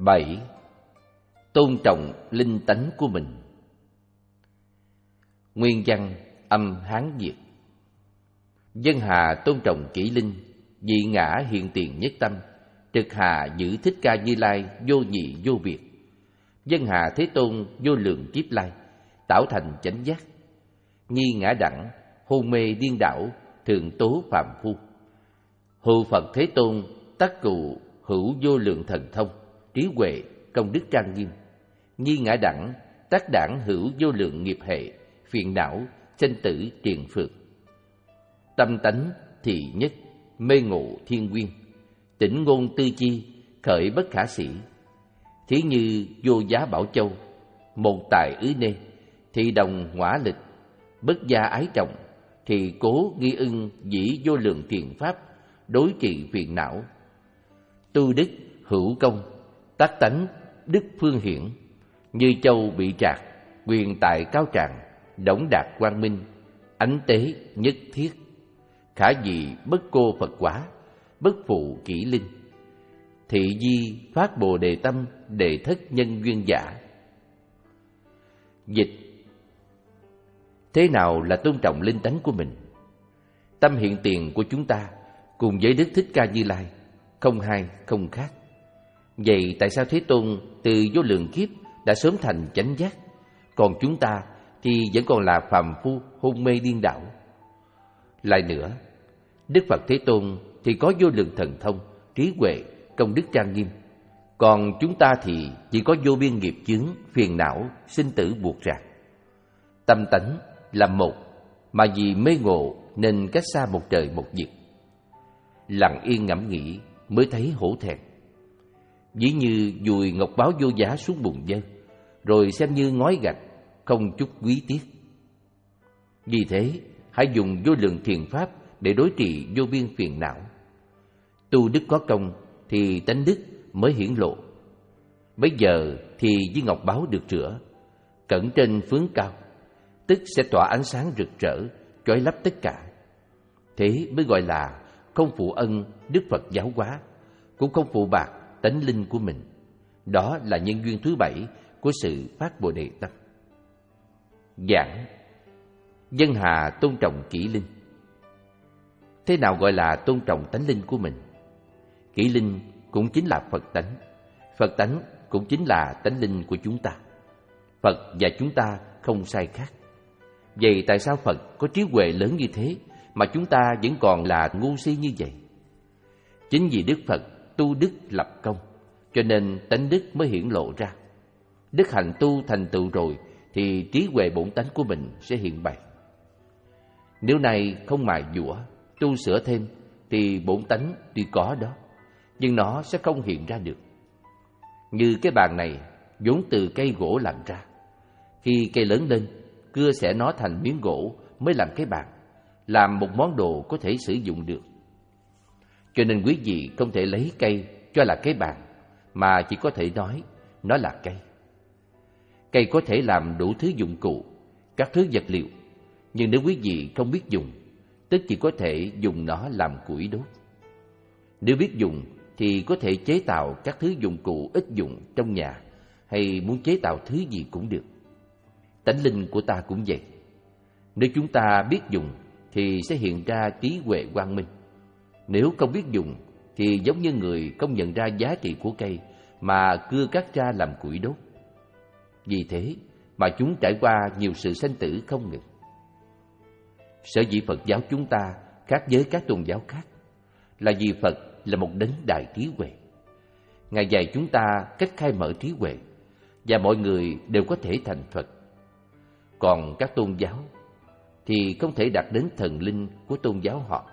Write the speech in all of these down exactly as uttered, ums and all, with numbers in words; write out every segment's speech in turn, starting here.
bảy. Tôn trọng linh tánh của mình. Nguyên văn âm Hán Việt. Dân Hà tôn trọng kỷ linh, vị ngã hiện tiền nhất tâm, trực Hà giữ Thích Ca Như Lai vô nhị vô biệt. Dân Hà Thế Tôn vô lượng kiếp lai, tạo thành chánh giác. Nhi ngã đẳng, hôn mê điên đảo, thường tố phàm phu. Hữu Phật Thế Tôn tắc cụ hữu vô lượng thần thông, trí huệ, công đức trang nghiêm. Nhi ngã đẳng, tác đảng hữu vô lượng nghiệp hệ, phiền não, sanh tử triền phược. Tâm tánh thị nhất, mê ngộ thiên nguyên, tỉnh ngôn tư chi, khởi bất khả sĩ. Thí như vô giá bảo châu, một tài ứ nê, thị đồng ngõa lịch, bất gia ái trọng, thì cố nghi ưng dĩ vô lượng thiền pháp, đối trị phiền não. Tu đức hữu công, tác tánh đức phương hiển, như châu bị trạc, quyền tài cao tràng, đổng đạt quang minh, ánh tế nhất thiết. Khả dị bất cô Phật quả, bất phụ kỷ linh. Thị di phát bồ đề tâm, đệ thất nhân duyên giả. Dịch: thế nào là tôn trọng linh tánh của mình? Tâm hiện tiền của chúng ta cùng với Đức Thích Ca Như Lai không hai không khác. Vậy tại sao Thế Tôn từ vô lượng kiếp đã sớm thành chánh giác, còn chúng ta thì vẫn còn là phàm phu hôn mê điên đảo? Lại nữa, Đức Phật Thế Tôn thì có vô lượng thần thông, trí huệ, công đức trang nghiêm, còn chúng ta thì chỉ có vô biên nghiệp chướng, phiền não, sinh tử buộc ràng. Tâm tánh là một, mà vì mê ngộ nên cách xa một trời một vực. Lặng yên ngẫm nghĩ mới thấy hổ thẹn. Ví như dùi ngọc báo vô giá xuống bùn dơ, rồi xem như ngói gạch, không chút quý tiếc. Vì thế, hãy dùng vô lượng thiền pháp để đối trị vô biên phiền não. Tu đức có công thì tánh đức mới hiển lộ. Bây giờ thì viên ngọc báo được rửa, cẩn trên phướng cao, tức sẽ tỏa ánh sáng rực rỡ, chói lấp tất cả. Thế mới gọi là không phụ ân Đức Phật giáo hóa, cũng không phụ bạc tánh linh của mình. Đó là nhân duyên thứ bảy của sự phát Bồ Đề tâm. Giảng: dân Hà tôn trọng kỷ linh. Thế nào gọi là tôn trọng tánh linh của mình? Kỷ linh cũng chính là Phật tánh, Phật tánh cũng chính là tánh linh của chúng ta. Phật và chúng ta không sai khác. Vậy tại sao Phật có trí huệ lớn như thế mà chúng ta vẫn còn là ngu si như vậy? Chính vì Đức Phật tu đức lập công, cho nên tánh đức mới hiển lộ ra. Đức hạnh tu thành tựu rồi thì trí huệ bổn tánh của mình sẽ hiện bày. Nếu này không mài dũa, tu sửa thêm thì bổn tánh tuy có đó, nhưng nó sẽ không hiện ra được. Như cái bàn này vốn từ cây gỗ làm ra. Khi cây lớn lên, cưa xẻ nó thành miếng gỗ mới làm cái bàn, làm một món đồ có thể sử dụng được. Cho nên quý vị không thể lấy cây cho là cái bàn, mà chỉ có thể nói nó là cây. Cây có thể làm đủ thứ dụng cụ, các thứ vật liệu, nhưng nếu quý vị không biết dùng, tức chỉ có thể dùng nó làm củi đốt. Nếu biết dùng thì có thể chế tạo các thứ dụng cụ ít dụng trong nhà, hay muốn chế tạo thứ gì cũng được. Tánh linh của ta cũng vậy. Nếu chúng ta biết dùng thì sẽ hiện ra trí huệ quang minh. Nếu không biết dùng thì giống như người không nhận ra giá trị của cây mà cưa cắt ra làm củi đốt. Vì thế mà chúng trải qua nhiều sự sanh tử không ngừng. Sở dĩ Phật giáo chúng ta khác với các tôn giáo khác là vì Phật là một đấng đại trí huệ. Ngài dạy chúng ta cách khai mở trí huệ, và mọi người đều có thể thành Phật. Còn các tôn giáo thì không thể đạt đến thần linh của tôn giáo họ.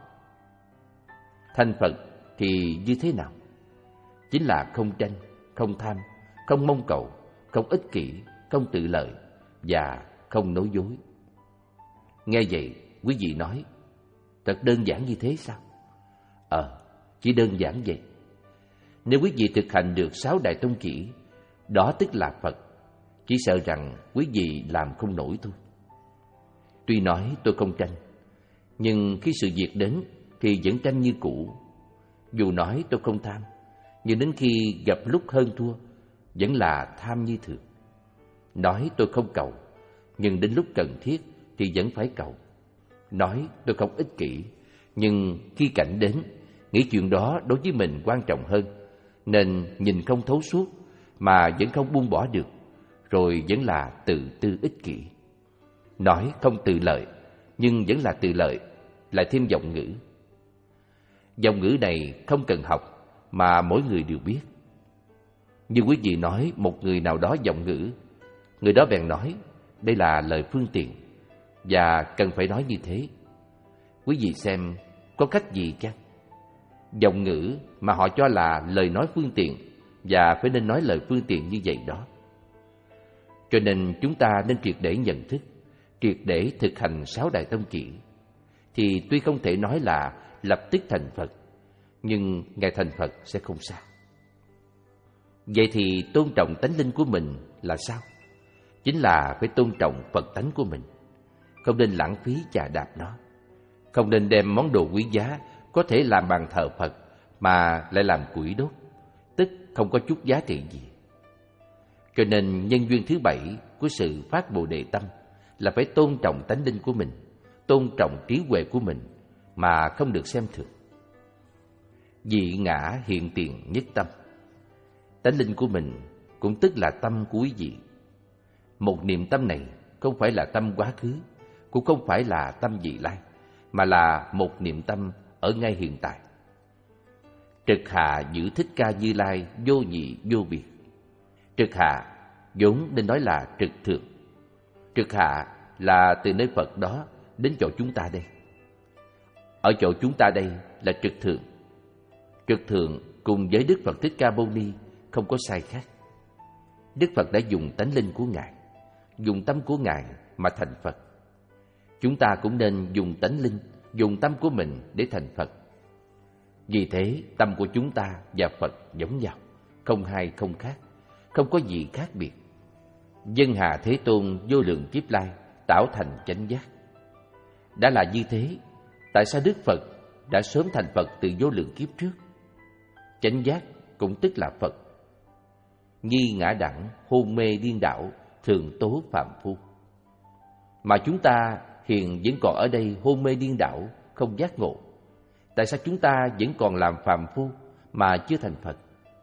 Thành Phật thì như thế nào? Chính là không tranh, không tham, không mong cầu, không ích kỷ, không tự lợi và không nói dối. Nghe vậy, quý vị nói, thật đơn giản như thế sao? Ờ, chỉ đơn giản vậy. Nếu quý vị thực hành được sáu đại tông chỉ, đó tức là Phật. Chỉ sợ rằng quý vị làm không nổi thôi. Tuy nói tôi không tranh, nhưng khi sự việc đến thì vẫn tranh như cũ. Dù nói tôi không tham, nhưng đến khi gặp lúc hơn thua vẫn là tham như thường. Nói tôi không cầu, nhưng đến lúc cần thiết thì vẫn phải cầu. Nói tôi không ích kỷ, nhưng khi cảnh đến, nghĩ chuyện đó đối với mình quan trọng hơn, nên nhìn không thấu suốt mà vẫn không buông bỏ được, rồi vẫn là tự tư ích kỷ. Nói không tự lợi, nhưng vẫn là tự lợi, lại thêm vọng ngữ. Vọng ngữ này không cần học mà mỗi người đều biết. Như quý vị nói một người nào đó vọng ngữ, người đó bèn nói đây là lời phương tiện và cần phải nói như thế. Quý vị xem có cách gì chăng? Vọng ngữ mà họ cho là lời nói phương tiện và phải nên nói lời phương tiện như vậy đó. Cho nên chúng ta nên triệt để nhận thức, triệt để thực hành sáu đại tông chỉ. Thì tuy không thể nói là lập tức thành Phật, nhưng ngày thành Phật sẽ không xa. Vậy thì tôn trọng tánh linh của mình là sao? Chính là phải tôn trọng Phật tánh của mình, không nên lãng phí chà đạp nó, không nên đem món đồ quý giá có thể làm bàn thờ Phật mà lại làm củi đốt, tức không có chút giá trị gì. Cho nên nhân duyên thứ bảy của sự phát Bồ Đề tâm là phải tôn trọng tánh linh của mình, tôn trọng trí huệ của mình mà không được xem thường. Dị ngã hiện tiền nhất tâm. Tánh linh của mình cũng tức là tâm của quý vị. Một niệm tâm này không phải là tâm quá khứ, cũng không phải là tâm vị lai, mà là một niệm tâm ở ngay hiện tại. Trực hạ giữ Thích Ca Như Lai vô nhị vô biệt. Trực hạ vốn nên nói là trực thượng. Trực hạ là từ nơi Phật đó đến chỗ chúng ta đây. Ở chỗ chúng ta đây là trực thượng. Trực thượng cùng với Đức Phật Thích Ca Mâu Ni không có sai khác. Đức Phật đã dùng tánh linh của Ngài, dùng tâm của Ngài mà thành Phật. Chúng ta cũng nên dùng tánh linh, dùng tâm của mình để thành Phật. Vì thế tâm của chúng ta và Phật giống nhau, không hai không khác, không có gì khác biệt. Dân Hà Thế Tôn vô lượng kiếp lai tạo thành chánh giác. Đã là như thế, tại sao Đức Phật đã sớm thành Phật từ vô lượng kiếp trước? Chánh giác cũng tức là Phật. Nghi ngã đẳng, hôn mê điên đảo, thường tố phàm phu. Mà chúng ta hiện vẫn còn ở đây hôn mê điên đảo, không giác ngộ. Tại sao chúng ta vẫn còn làm phàm phu mà chưa thành Phật?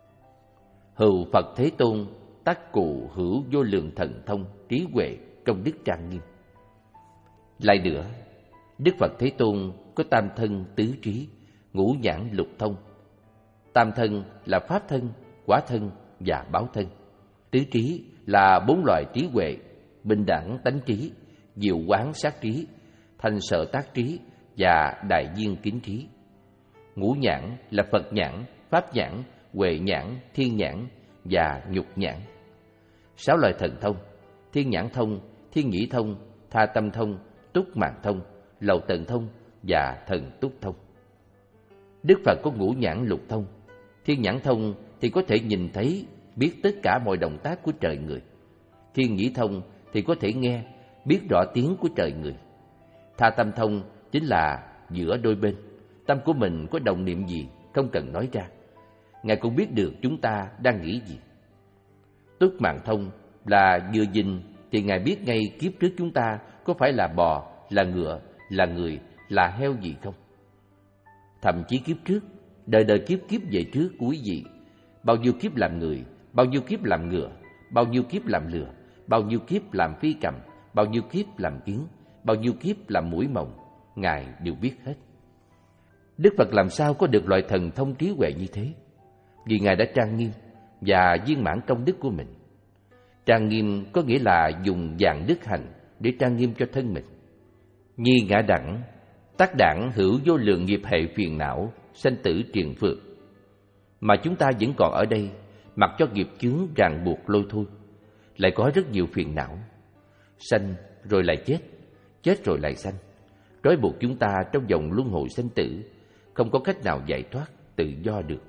Hữu Phật Thế Tôn tắc cụ hữu vô lượng thần thông, trí huệ, công đức trang nghiêm. Lại nữa, Đức Phật Thế Tôn có tam thân tứ trí, ngũ nhãn lục thông. Tam thân là pháp thân, quả thân và báo thân. Tứ trí là bốn loại trí huệ: bình đẳng tánh trí, diệu quán sát trí, thanh sở tác trí và đại viên kính trí. Ngũ nhãn là Phật nhãn, pháp nhãn, huệ nhãn, thiên nhãn và nhục nhãn. Sáu loại thần thông: thiên nhãn thông, thiên nhĩ thông, tha tâm thông, túc mạng thông, lậu tận thông và thần túc thông. Đức Phật có ngũ nhãn lục thông. Thiên nhãn thông thì có thể nhìn thấy, biết tất cả mọi động tác của trời người. Thiên nhĩ thông thì có thể nghe, biết rõ tiếng của trời người. Tha tâm thông chính là giữa đôi bên, tâm của mình có đồng niệm gì không cần nói ra, Ngài cũng biết được chúng ta đang nghĩ gì. Túc mạng thông là vừa nhìn thì Ngài biết ngay kiếp trước chúng ta có phải là bò, là ngựa, là người, là heo gì không. Thậm chí kiếp trước, đời đời kiếp kiếp về trước của quý vị, bao nhiêu kiếp làm người, bao nhiêu kiếp làm ngựa, bao nhiêu kiếp làm lừa, bao nhiêu kiếp làm phi cầm, bao nhiêu kiếp làm kiến, bao nhiêu kiếp làm mũi mồng, Ngài đều biết hết. Đức Phật làm sao có được loại thần thông trí huệ như thế? Vì Ngài đã trang nghiêm và viên mãn công đức của mình. Trang nghiêm có nghĩa là dùng vạn đức hành để trang nghiêm cho thân mình. Nhi ngã đẳng, tác đẳng hữu vô lượng nghiệp hệ phiền não, sanh tử triền phược. Mà chúng ta vẫn còn ở đây, mặc cho nghiệp chướng ràng buộc lôi thôi, lại có rất nhiều phiền não. Sanh rồi lại chết, chết rồi lại sanh, trói buộc chúng ta trong vòng luân hồi sanh tử, không có cách nào giải thoát tự do được.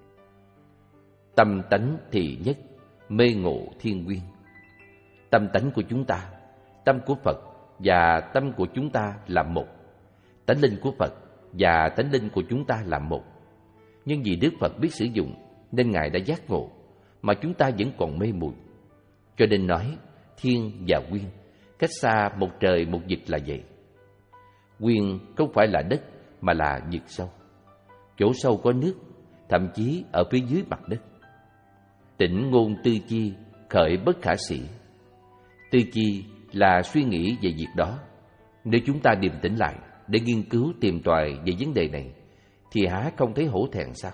Tâm tánh thì nhất, mê ngộ thiên nguyên. Tâm tánh của chúng ta, tâm của Phật và tâm của chúng ta là một. Tánh linh của Phật và tánh linh của chúng ta là một. Nhưng vì Đức Phật biết sử dụng nên Ngài đã giác ngộ, mà chúng ta vẫn còn mê muội. Cho nên nói thiên và nguyên cách xa một trời một vực là vậy. Nguyên không phải là đất mà là vực sâu. Chỗ sâu có nước, thậm chí ở phía dưới mặt đất. Tỉnh ngôn tư chi, khởi bất khả sĩ. Tư chi là suy nghĩ về việc đó. Nếu chúng ta điềm tĩnh lại để nghiên cứu tìm tòi về vấn đề này, thì há không thấy hổ thẹn sao?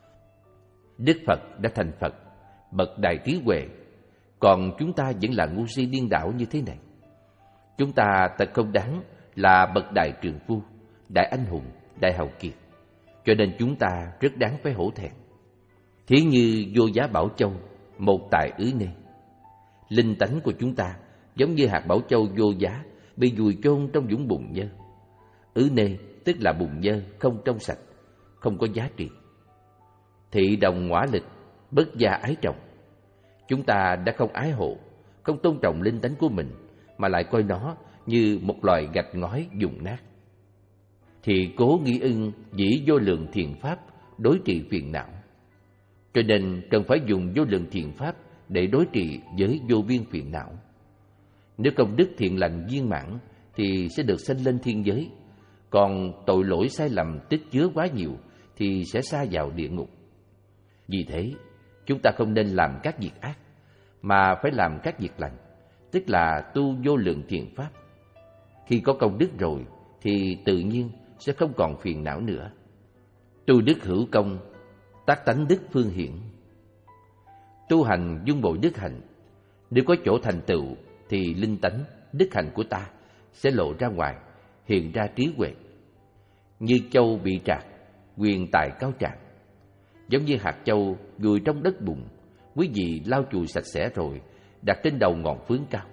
Đức Phật đã thành Phật, bậc đại trí huệ, còn chúng ta vẫn là ngu si điên đảo như thế này. Chúng ta thật không đáng là bậc đại trượng phu, đại anh hùng, đại hào kiệt, cho nên chúng ta rất đáng phải hổ thẹn. Thí như Vô Giá Bảo Châu, một tài ứ nê. Linh tánh của chúng ta giống như hạt bảo châu vô giá bị vùi chôn trong vũng bùn nhơ. Ứ nê tức là bùn nhơ không trong sạch, không có giá trị. Thị đồng ngõa lịch, bất gia ái trọng. Chúng ta đã không ái hộ, không tôn trọng linh tánh của mình, mà lại coi nó như một loài gạch ngói dùng nát. Thì cố nghĩ ưng dĩ vô lượng thiện pháp đối trị phiền não. Cho nên cần phải dùng vô lượng thiện pháp để đối trị với vô biên phiền não. Nếu công đức thiện lành viên mãn thì sẽ được sanh lên thiên giới, còn tội lỗi sai lầm tích chứa quá nhiều thì sẽ sa vào địa ngục. Vì thế, chúng ta không nên làm các việc ác, mà phải làm các việc lành, tức là tu vô lượng thiện pháp. Khi có công đức rồi thì tự nhiên sẽ không còn phiền não nữa. Tu đức hữu công, tác tánh đức phương hiển. Tu hành dung bội đức hạnh, nếu có chỗ thành tựu thì linh tánh, đức hạnh của ta sẽ lộ ra ngoài, hiện ra trí huệ. Như châu bị trạc, quyền tài cao trạc. Giống như hạt châu vùi trong đất bùn, quý vị lau chùi sạch sẽ rồi đặt trên đầu ngọn phướng cao.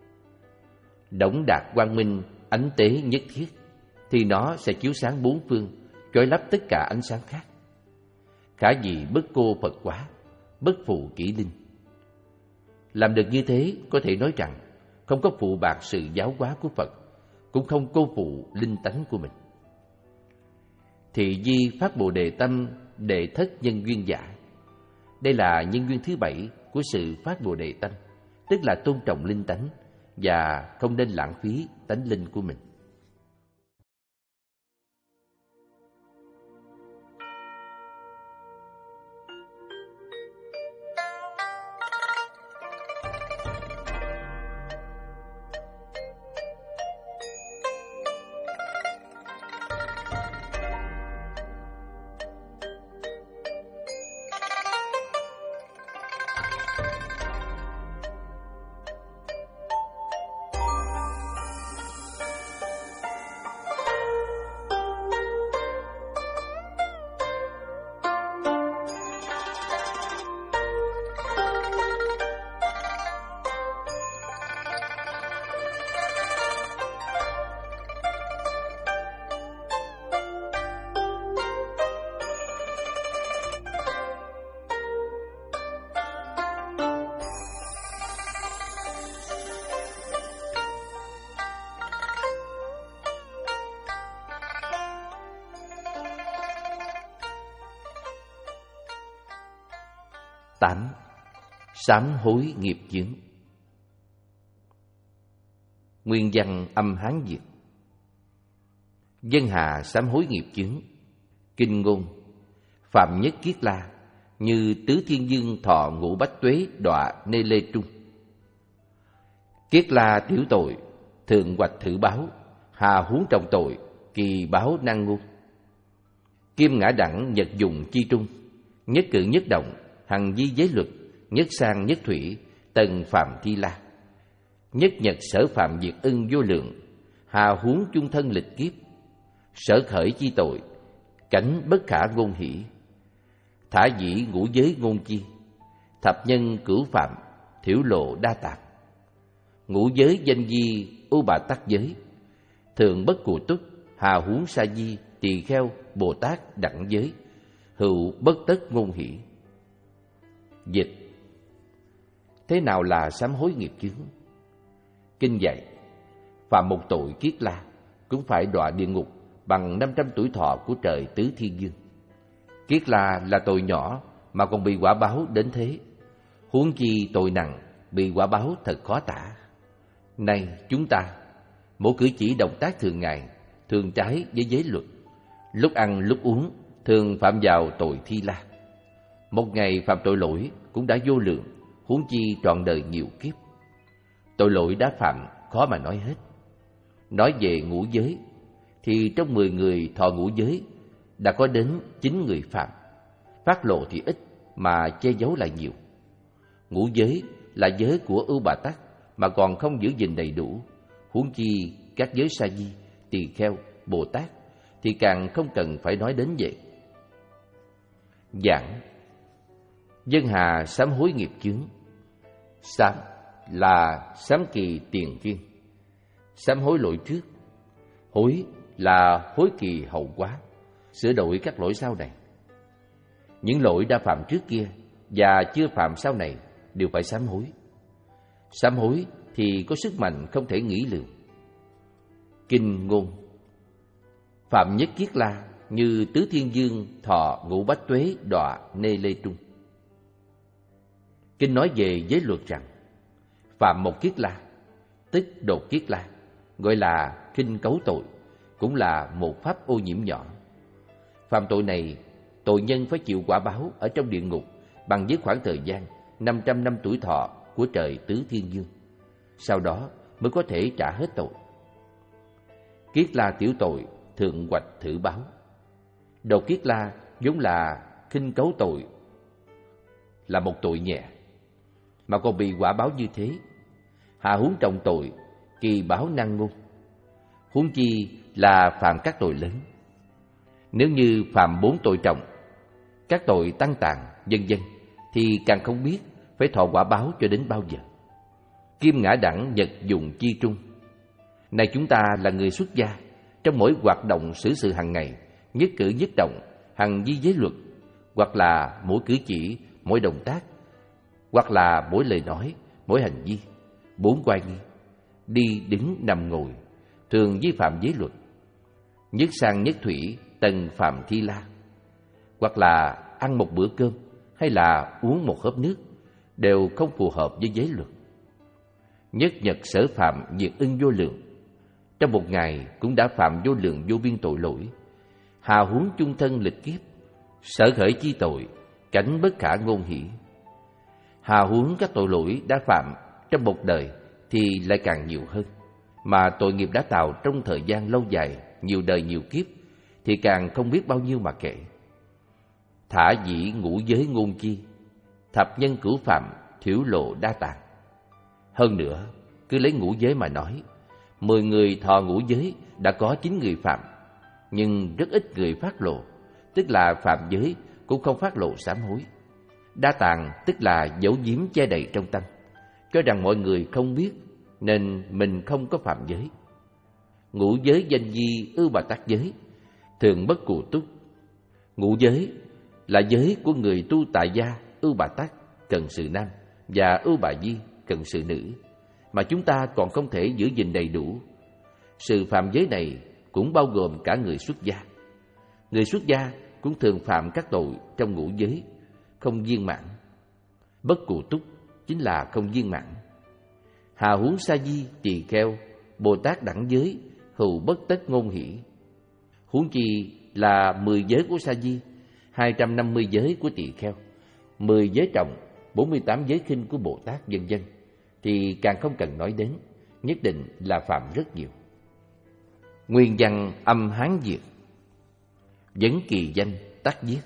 Đổng đạt quang minh, ánh tế nhất thiết, thì nó sẽ chiếu sáng bốn phương, chói lấp tất cả ánh sáng khác. Khả gì bất cô Phật quá, bất phụ kỷ linh. Làm được như thế có thể nói rằng không có phụ bạc sự giáo hóa của Phật, cũng không cô phụ linh tánh của mình. Thị di phát Bồ Đề tâm, đệ thất nhân duyên giả. Đây là nhân duyên thứ bảy của sự phát Bồ Đề tâm, tức là tôn trọng linh tánh và không nên lãng phí tánh linh của mình. Tám. Sám hối nghiệp chướng. Nguyên văn âm Hán Việt. Dân hà sám hối nghiệp chướng. Kinh ngôn. Phạm nhất kiết la, như tứ thiên dương thọ ngũ bách tuế đọa nê lê trung. Kiết la tiểu tội, thường hoạch thử báo, hà huống trọng tội, kỳ báo năng ngu. Kim ngã đẳng nhật dùng chi trung, nhất cử nhất động, hằng di giới luật, nhất sang nhất thủy, tần phạm thi la. Nhất nhật sở phạm diệt ưng vô lượng, hà huống chung thân lịch kiếp. Sở khởi chi tội, cảnh bất khả ngôn hỷ. Thả dĩ ngũ giới ngôn chi, thập nhân cửu phạm, thiểu lộ đa tạp. Ngũ giới danh di, u bà tắc giới, thường bất cụ túc, hà huống sa di, tỳ kheo, Bồ Tát đẳng giới, hữu bất tất ngôn hỷ. Dịch. Thế nào là sám hối nghiệp chướng? Kinh dạy, phạm một tội kiết la cũng phải đọa địa ngục bằng năm trăm tuổi thọ của trời tứ thiên dương. Kiết la là tội nhỏ mà còn bị quả báo đến thế. Huống chi tội nặng, bị quả báo thật khó tả. Nay chúng ta, mỗi cử chỉ động tác thường ngày, thường trái với giới luật. Lúc ăn lúc uống, thường phạm vào tội thi la. Một ngày phạm tội lỗi cũng đã vô lượng, huống chi trọn đời nhiều kiếp. Tội lỗi đã phạm khó mà nói hết. Nói về ngũ giới, thì trong mười người thọ ngũ giới, đã có đến chín người phạm. Phát lộ thì ít, mà che giấu lại nhiều. Ngũ giới là giới của Ưu Bà Tắc, mà còn không giữ gìn đầy đủ. Huống chi các giới sa di, tỳ kheo, Bồ Tát, thì càng không cần phải nói đến vậy. Giảng: Dân hà sám hối nghiệp chướng. Sám là sám kỳ tiền kiên, sám hối lỗi trước. Hối là hối kỳ hậu quá, sửa đổi các lỗi sau này. Những lỗi đã phạm trước kia và chưa phạm sau này đều phải sám hối. Sám hối thì có sức mạnh không thể nghĩ lường. Kinh ngôn: Phạm nhất kiết la, như tứ thiên dương thọ ngũ bách tuế đọa nê lê trung. Kinh nói về giới luật rằng, phạm một kiết la, tức đột kiết la, gọi là khinh cấu tội, cũng là một pháp ô nhiễm nhỏ. Phạm tội này, tội nhân phải chịu quả báo ở trong địa ngục bằng với khoảng thời gian năm trăm năm tuổi thọ của trời tứ thiên dương. Sau đó mới có thể trả hết tội. Kiết la tiểu tội thượng hoạch thử báo. Đột kiết la vốn là khinh cấu tội, là một tội nhẹ, mà còn bị quả báo như thế. Hạ huống trọng tội, kỳ báo năng ngôn. Huống chi là phạm các tội lớn. Nếu như phạm bốn tội trọng, các tội tăng tàn, vân vân, thì càng không biết phải thọ quả báo cho đến bao giờ. Kim ngã đẳng nhật dùng chi trung. Này chúng ta là người xuất gia, trong mỗi hoạt động xử sự hàng ngày, nhất cử nhất động, hằng vi giới luật, hoặc là mỗi cử chỉ, mỗi động tác, hoặc là mỗi lời nói, mỗi hành vi, bốn oai nghi, đi đứng nằm ngồi, thường vi phạm giới luật. Nhất sang nhất thủy, tần phạm thi la, hoặc là ăn một bữa cơm hay là uống một hớp nước, đều không phù hợp với giới luật. Nhất nhật sở phạm diệt ưng vô lượng, trong một ngày cũng đã phạm vô lượng vô biên tội lỗi. Hà huống chung thân lịch kiếp, sở khởi chi tội, cảnh bất khả ngôn hỷ. Hà huống các tội lỗi đã phạm trong một đời thì lại càng nhiều hơn, mà tội nghiệp đã tạo trong thời gian lâu dài, nhiều đời nhiều kiếp, thì càng không biết bao nhiêu mà kể. Thả dĩ ngũ giới ngôn chi, thập nhân cửu phạm, thiểu lộ đa tạng. Hơn nữa, cứ lấy ngũ giới mà nói, mười người thọ ngũ giới đã có chín người phạm, nhưng rất ít người phát lộ, tức là phạm giới cũng không phát lộ sám hối. Đa tạng tức là giấu giếm che đậy trong tâm, cho rằng mọi người không biết nên mình không có phạm giới. Ngũ giới danh di Ưu Bà Tắc giới, thường bất cụ túc. Ngũ giới là giới của người tu tại gia Ưu Bà Tắc cần sự nam và Ưu Bà Di cần sự nữ, mà chúng ta còn không thể giữ gìn đầy đủ. Sự phạm giới này cũng bao gồm cả người xuất gia. Người xuất gia cũng thường phạm các tội trong ngũ giới, không viên mãn. Bất cụ túc chính là không viên mãn. Hà huống sa di, tỳ kheo, Bồ Tát đẳng giới, hữu bất tất ngôn hỷ. Huống chi là mười giới của sa di, hai trăm năm mươi giới của tỳ kheo, mười giới trọng, bốn mươi tám giới khinh của Bồ Tát, vân vân, thì càng không cần nói đến, nhất định là phạm rất nhiều. Nguyên văn âm Hán Việt. Vấn kỳ danh tắc viết: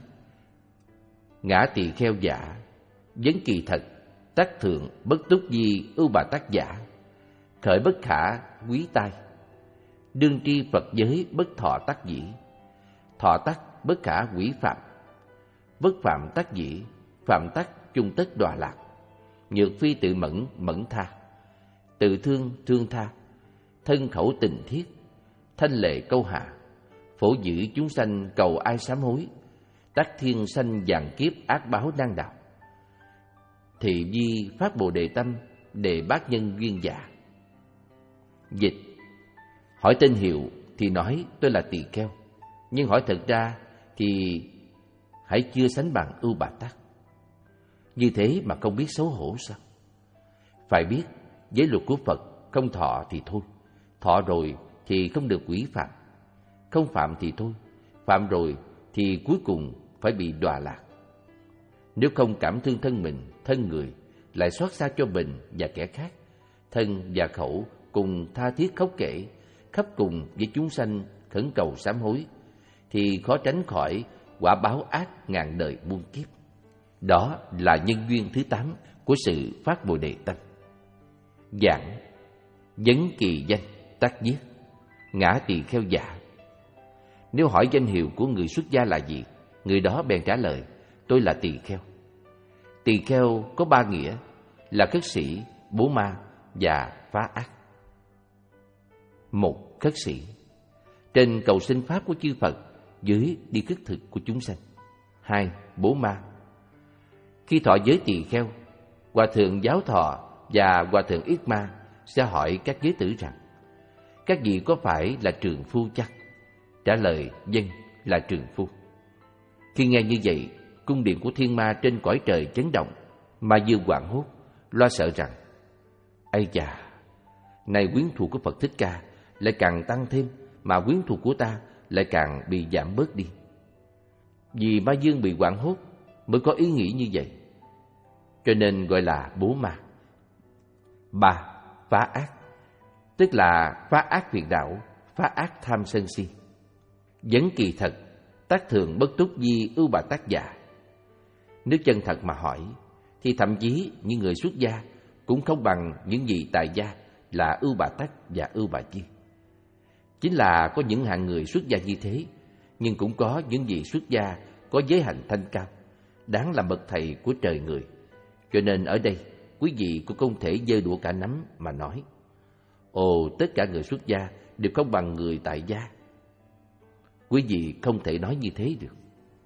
Ngã tỳ kheo giả, vấn kỳ thật, tắc thượng bất túc di Ưu Bà Tắc giả, khởi bất khả quý tai. Đương tri Phật giới bất thọ tắc dĩ, thọ tắc bất khả quỷ phạm. Bất phạm tắc dĩ, phạm tắc chung tất đọa lạc. Nhược phi tự mẫn mẫn tha, tự thương thương tha, thân khẩu tình thiết, thanh lệ câu hạ, phổ giữ chúng sanh cầu ai sám hối, tắc thiên sanh vạn kiếp ác báo nan đạo. Thị di phát bồ đề tâm, đề bát nhân duyên giả. Dịch: hỏi tên hiệu thì nói tôi là tỳ kheo, nhưng hỏi thật ra thì hãy chưa sánh bằng Ưu Bà Tắc. Như thế mà không biết xấu hổ sao? Phải biết, giới luật của Phật không thọ thì thôi, thọ rồi thì không được quỷ phạm. Không phạm thì thôi, phạm rồi thì cuối cùng phải bị đọa lạc. Nếu không cảm thương thân mình, thân người, lại xót xa cho mình và kẻ khác, thân và khẩu cùng tha thiết khóc kể, khắp cùng với chúng sanh khẩn cầu sám hối, thì khó tránh khỏi quả báo ác ngàn đời muôn kiếp. Đó là nhân duyên thứ tám của sự phát Bồ Đề tâm. Giảng vấn kỳ danh tác viết ngã tỳ kheo giả. Nếu hỏi danh hiệu của người xuất gia là gì, người đó bèn trả lời: tôi là tỳ kheo. Tỳ kheo có ba nghĩa là khất sĩ, bố ma và phá ác. Một, khất sĩ, trên cầu sinh pháp của chư Phật, dưới đi khất thực của chúng sanh. Hai, bố ma. Khi thọ giới tỳ kheo, Hòa thượng Giáo Thọ và Hòa thượng Yết Ma sẽ hỏi các giới tử rằng: các vị có phải là trượng phu chăng? Trả lời: vâng, là trượng phu. Khi nghe như vậy, cung điện của thiên ma trên cõi trời chấn động, mà vừa hoảng hốt, lo sợ rằng: ây chà, này quyến thuộc của Phật Thích Ca lại càng tăng thêm, mà quyến thuộc của ta lại càng bị giảm bớt đi. Vì ma dương bị hoảng hốt mới có ý nghĩ như vậy, cho nên gọi là bố ma. Ba, phá ác, tức là phá ác phiền não, phá ác tham sân si. Vấn kỳ thật, tác thường bất túc di ưu bà tác giả. Nếu chân thật mà hỏi, thì thậm chí những người xuất gia cũng không bằng những vị tại gia là ưu bà tắc và ưu bà chi. Chính là có những hạng người xuất gia như thế, nhưng cũng có những vị xuất gia có giới hạnh thanh cao, đáng là bậc thầy của trời người. Cho nên ở đây, quý vị cũng không thể giơ đũa cả nắm mà nói: ồ, tất cả người xuất gia đều không bằng người tại gia. Quý vị không thể nói như thế được.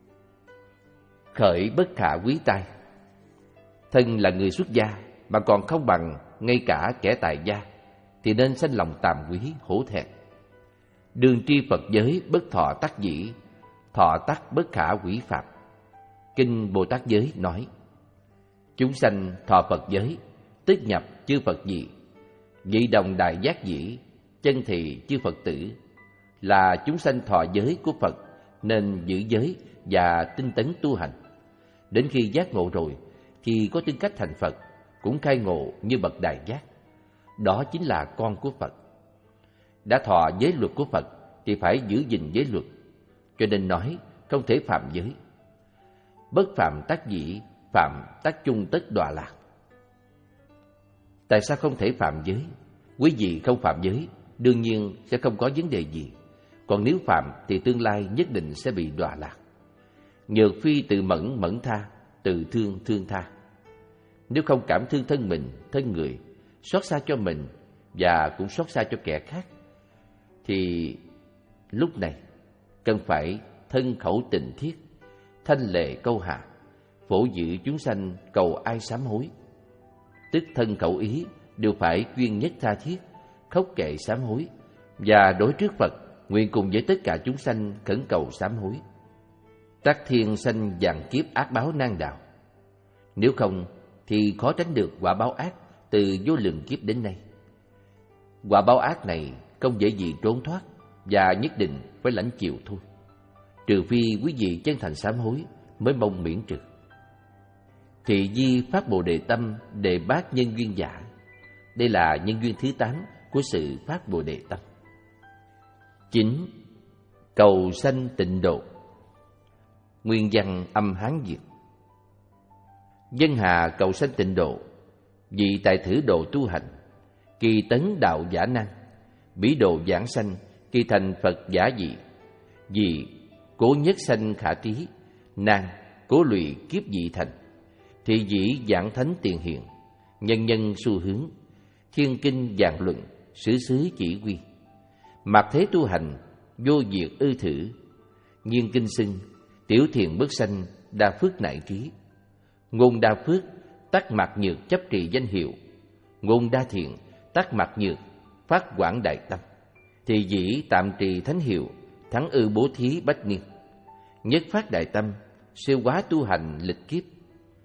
Khởi bất khả quý tai, thân là người xuất gia mà còn không bằng ngay cả kẻ tại gia, thì nên sanh lòng tàm quý hổ thẹn. Đường tri Phật giới bất thọ tắc dĩ, thọ tắc bất khả quỷ phạm. Kinh Bồ Tát Giới nói: chúng sanh thọ Phật giới, tức nhập chư Phật dị, vị đồng đại giác dĩ, chân thị chư Phật tử. Là chúng sanh thọ giới của Phật nên giữ giới và tinh tấn tu hành. Đến khi giác ngộ rồi thì có tư cách thành Phật, cũng khai ngộ như bậc đại giác. Đó chính là con của Phật. Đã thọ giới luật của Phật thì phải giữ gìn giới luật, cho nên nói không thể phạm giới. Bất phạm tác dĩ, phạm tác chung tất đọa lạc. Tại sao không thể phạm giới? Quý vị không phạm giới, đương nhiên sẽ không có vấn đề gì. Còn nếu phạm thì tương lai nhất định sẽ bị đọa lạc. Nhược phi tự mẫn mẫn tha, tự thương thương tha. Nếu không cảm thương thân mình, thân người, xót xa cho mình và cũng xót xa cho kẻ khác, thì lúc này cần phải thân khẩu tình thiết, thanh lệ câu hạ, phổ dự chúng sanh cầu ai sám hối. Tức thân khẩu ý đều phải chuyên nhất tha thiết, khóc kệ sám hối, và đối trước Phật nguyện cùng với tất cả chúng sanh khẩn cầu sám hối. Tắc thiên sanh vạn kiếp ác báo nan đạo. Nếu không thì khó tránh được quả báo ác từ vô lượng kiếp đến nay. Quả báo ác này không dễ gì trốn thoát và nhất định phải lãnh chịu thôi, trừ phi quý vị chân thành sám hối mới mong miễn trừ. Thị di phát Bồ Đề tâm đề bát nhân duyên giả. Đây là nhân duyên thứ tám của sự phát Bồ Đề tâm. Chín, cầu sanh tịnh độ. Nguyên văn âm Hán Việt. Dân hà cầu sanh tịnh độ, vì tại thử độ tu hành, kỳ tấn đạo giả năng, bỉ độ giảng sanh, kỳ thành Phật giả dị. Vì cố nhất sanh khả trí, nan cố lụy kiếp dị thành. Thị dĩ giảng thánh tiền hiện, nhân nhân xu hướng, thiên kinh giảng luận, sử xứ chỉ quy. Mạt thế tu hành, vô diệt ư thử, nhiên kinh xưng, tiểu thiền bất sanh, đa phước nại trí. Ngôn đa phước, tắc mạt nhược chấp trì danh hiệu. Ngôn đa thiện, tắc mạt nhược, phát quảng đại tâm. Thì dĩ tạm trì thánh hiệu, thắng ư bố thí bách niên. Nhất phát đại tâm, siêu quá tu hành lịch kiếp.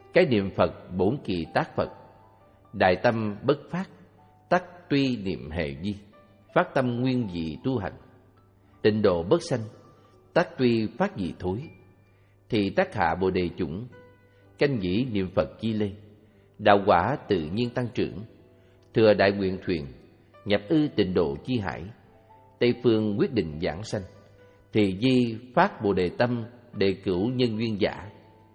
Cái niệm Phật bổn kỳ tác Phật, đại tâm bất phát, tắc tuy niệm hệ di, phát tâm nguyên dị tu hành. Tịnh độ bất sanh, tắc tuy phát dị thối, thì tác hạ bồ đề chủng, canh dĩ niệm Phật chi lê. Đạo quả tự nhiên tăng trưởng, thừa đại nguyện thuyền, nhập ư tịnh độ chi hải. Tây phương quyết định giảng sanh, thì di phát bồ đề tâm, đề cửu nhân duyên giả.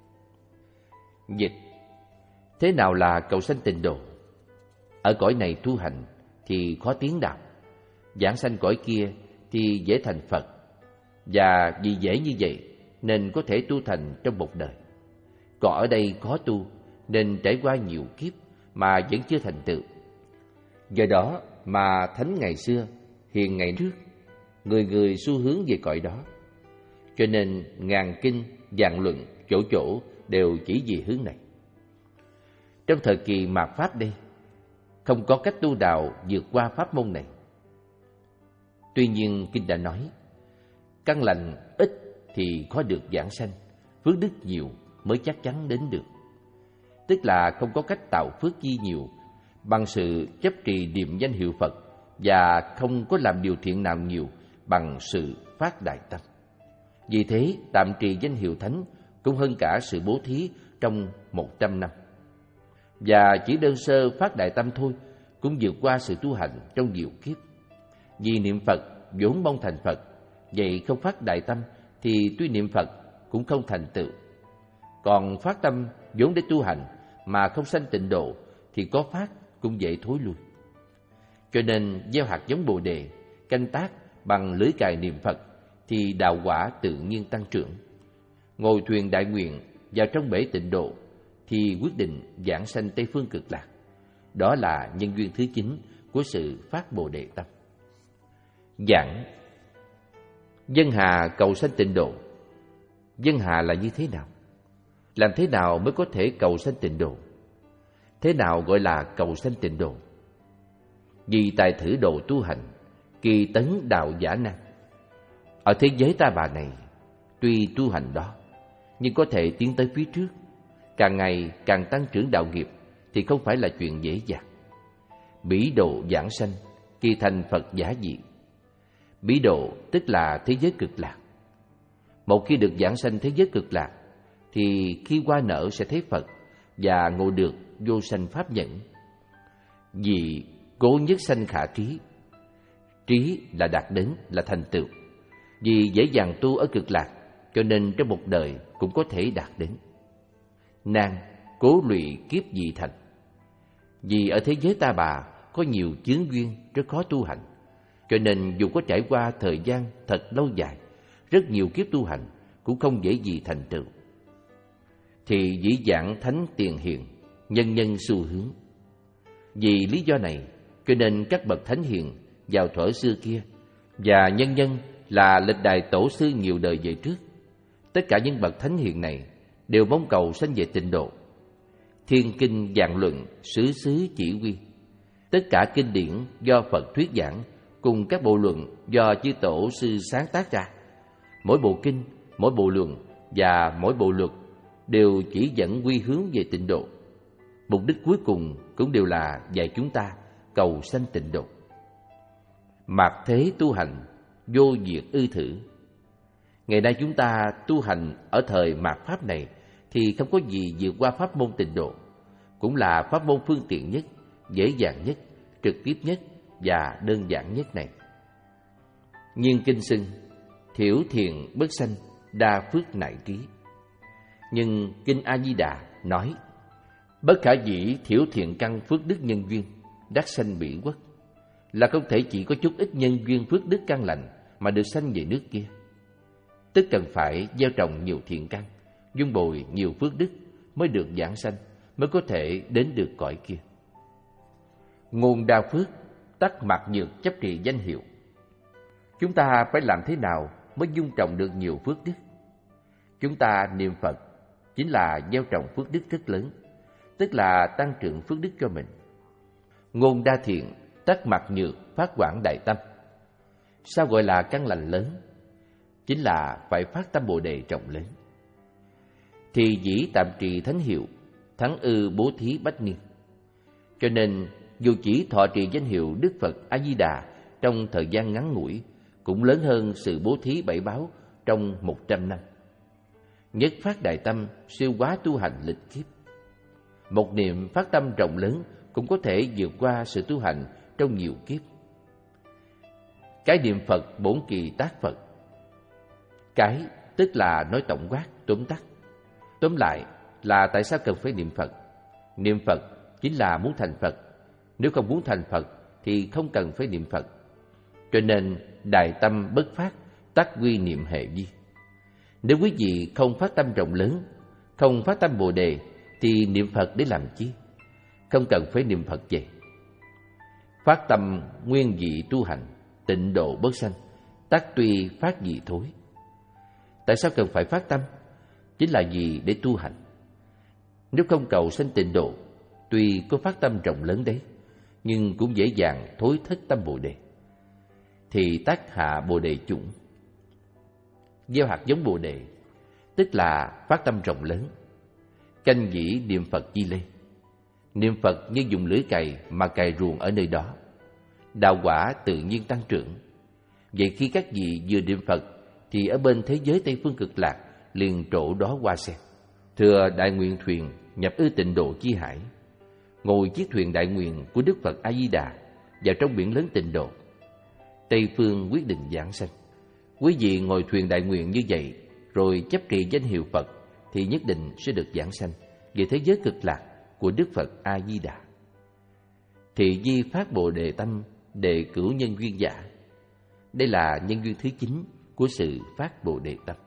Dịch: thế nào là cầu sanh tịnh độ? Ở cõi này tu hành thì khó tiến đạo, giảng sanh cõi kia thì dễ thành Phật. Và vì dễ như vậy nên có thể tu thành trong một đời. Còn ở đây khó tu nên trải qua nhiều kiếp mà vẫn chưa thành tựu. Do đó mà thánh ngày xưa, hiền ngày trước, người người xu hướng về cõi đó. Cho nên ngàn kinh, vạn luận, chỗ chỗ đều chỉ về hướng này. Trong thời kỳ mạt Pháp đây, không có cách tu đạo vượt qua pháp môn này. Tuy nhiên kinh đã nói, căn lành ít thì khó được giảng sanh, phước đức nhiều mới chắc chắn đến được. Tức là không có cách tạo phước chi nhiều bằng sự chấp trì niệm danh hiệu Phật, và không có làm điều thiện nào nhiều bằng sự phát đại tâm. Vì thế tạm trì danh hiệu Thánh cũng hơn cả sự bố thí trong một trăm năm. Và chỉ đơn sơ phát đại tâm thôi cũng vượt qua sự tu hành trong nhiều kiếp. Vì niệm Phật vốn mong thành Phật, vậy không phát đại tâm thì tuy niệm Phật cũng không thành tựu. Còn phát tâm vốn để tu hành mà không sanh tịnh độ thì có phát cũng dễ thối lui. Cho nên gieo hạt giống Bồ đề, canh tác bằng lưới cài niệm Phật thì đạo quả tự nhiên tăng trưởng. Ngồi thuyền đại nguyện vào trong bể tịnh độ thì quyết định giảng sanh Tây phương cực lạc. Đó là nhân duyên thứ chín của sự phát Bồ đề tâm. Giảng Dân hà cầu sanh tịnh độ. Dân hà là như thế nào? Làm thế nào mới có thể cầu sanh tịnh độ? Thế nào gọi là cầu sanh tịnh độ? Vì tài thử độ tu hành, kỳ tấn đạo giả năng. Ở thế giới ta bà này, tuy tu hành đó, nhưng có thể tiến tới phía trước, càng ngày càng tăng trưởng đạo nghiệp thì không phải là chuyện dễ dàng. Bỉ độ giảng sanh, kỳ thành Phật giả dị. Bỉ độ tức là thế giới cực lạc. Một khi được giảng sanh thế giới cực lạc, thì khi qua nở sẽ thấy Phật và ngộ được vô sanh pháp nhẫn. Vì cố nhất sanh khả trí. Trí là đạt đến, là thành tựu. Vì dễ dàng tu ở cực lạc, cho nên trong một đời cũng có thể đạt đến. Nan cố lụy kiếp dị thành. Vì ở thế giới ta bà có nhiều chướng duyên rất khó tu hành, cho nên dù có trải qua thời gian thật lâu dài, rất nhiều kiếp tu hành cũng không dễ gì thành tựu. Thì dĩ dạng thánh tiền hiền, nhân nhân xu hướng. Vì lý do này, cho nên các bậc thánh hiền vào thuở xưa kia và nhân nhân là lịch đại tổ sư nhiều đời về trước, tất cả những bậc thánh hiền này đều mong cầu sanh về tịnh độ. Thiên kinh vạn luận, xứ xứ chỉ huy, tất cả kinh điển do Phật thuyết giảng cùng các bộ luận do chư tổ sư sáng tác ra. Mỗi bộ kinh, mỗi bộ luận và mỗi bộ luật đều chỉ dẫn quy hướng về tịnh độ. Mục đích cuối cùng cũng đều là dạy chúng ta cầu sanh tịnh độ. Mạt thế tu hành, vô diệt ư thử. Ngày nay chúng ta tu hành ở thời mạt Pháp này thì không có gì vượt qua pháp môn tịnh độ, cũng là pháp môn phương tiện nhất, dễ dàng nhất, trực tiếp nhất và đơn giản nhất này. Nhiên kinh xưng thiểu thiện bất sanh, đa phước nại trí. Nhưng kinh A Di Đà nói bất khả dĩ thiểu thiện căn phước đức nhân duyên, đắc sanh bỉ quốc, là không thể chỉ có chút ít nhân duyên phước đức căn lành mà được sanh về nước kia. Tức cần phải gieo trồng nhiều thiện căn, dung bồi nhiều phước đức mới được giảng sanh, mới có thể đến được cõi kia. Ngôn đa phước, tắc mặc nhược chấp trì danh hiệu. Chúng ta phải làm thế nào mới dung trồng được nhiều phước đức? Chúng ta niệm Phật chính là gieo trồng phước đức rất lớn, tức là tăng trưởng phước đức cho mình. Ngôn đa thiện, tắc mặc nhược, phát quảng đại tâm. Sao gọi là căn lành lớn? Chính là phải phát tâm Bồ đề trọng lớn. Thì dĩ tạm trì thánh hiệu, thắng ư bố thí bách niên. Cho nên dù chỉ thọ trì danh hiệu Đức Phật A Di Đà trong thời gian ngắn ngủi cũng lớn hơn sự bố thí bảy báo trong một trăm năm. Nhất phát đại tâm siêu quá tu hành lịch kiếp. Một niệm phát tâm rộng lớn cũng có thể vượt qua sự tu hành trong nhiều kiếp. Cái niệm Phật bổn kỳ tác Phật. Cái tức là nói tổng quát, tóm tắt. Tóm lại là tại sao cần phải niệm Phật. Niệm Phật chính là muốn thành Phật. Nếu không muốn thành Phật thì không cần phải niệm Phật. Cho nên đại tâm bất phát, tắc quy niệm hệ vi. Nếu quý vị không phát tâm rộng lớn, không phát tâm Bồ Đề thì niệm Phật để làm chi? Không cần phải niệm Phật vậy. Phát tâm nguyên vị tu hành, tịnh độ bất sanh, tắc tuy phát dị thối. Tại sao cần phải phát tâm? Chính là vì để tu hành. Nếu không cầu sanh tịnh độ, tuy có phát tâm rộng lớn đấy, nhưng cũng dễ dàng thối thất tâm Bồ Đề. Thì tác hạ Bồ Đề chủng. Gieo hạt giống Bồ Đề, tức là phát tâm rộng lớn. Canh dĩ niệm Phật chi lê. Niệm Phật như dùng lưỡi cày mà cày ruộng ở nơi đó. Đạo quả tự nhiên tăng trưởng. Vậy khi các vị vừa niệm Phật thì ở bên thế giới Tây Phương Cực Lạc liền trổ đó hoa sen. Thưa đại nguyện thuyền nhập ư tịnh độ chi hải. Ngồi chiếc thuyền đại nguyện của Đức Phật A Di Đà vào trong biển lớn tịnh độ. Tây phương quyết định giảng sanh. Quý vị ngồi thuyền đại nguyện như vậy rồi chấp trì danh hiệu Phật thì nhất định sẽ được giảng sanh về thế giới cực lạc của Đức Phật A Di Đà. Thị di phát Bồ Đề tâm để cửu nhân duyên giả. Đây là nhân duyên thứ chín của sự phát Bồ Đề tâm.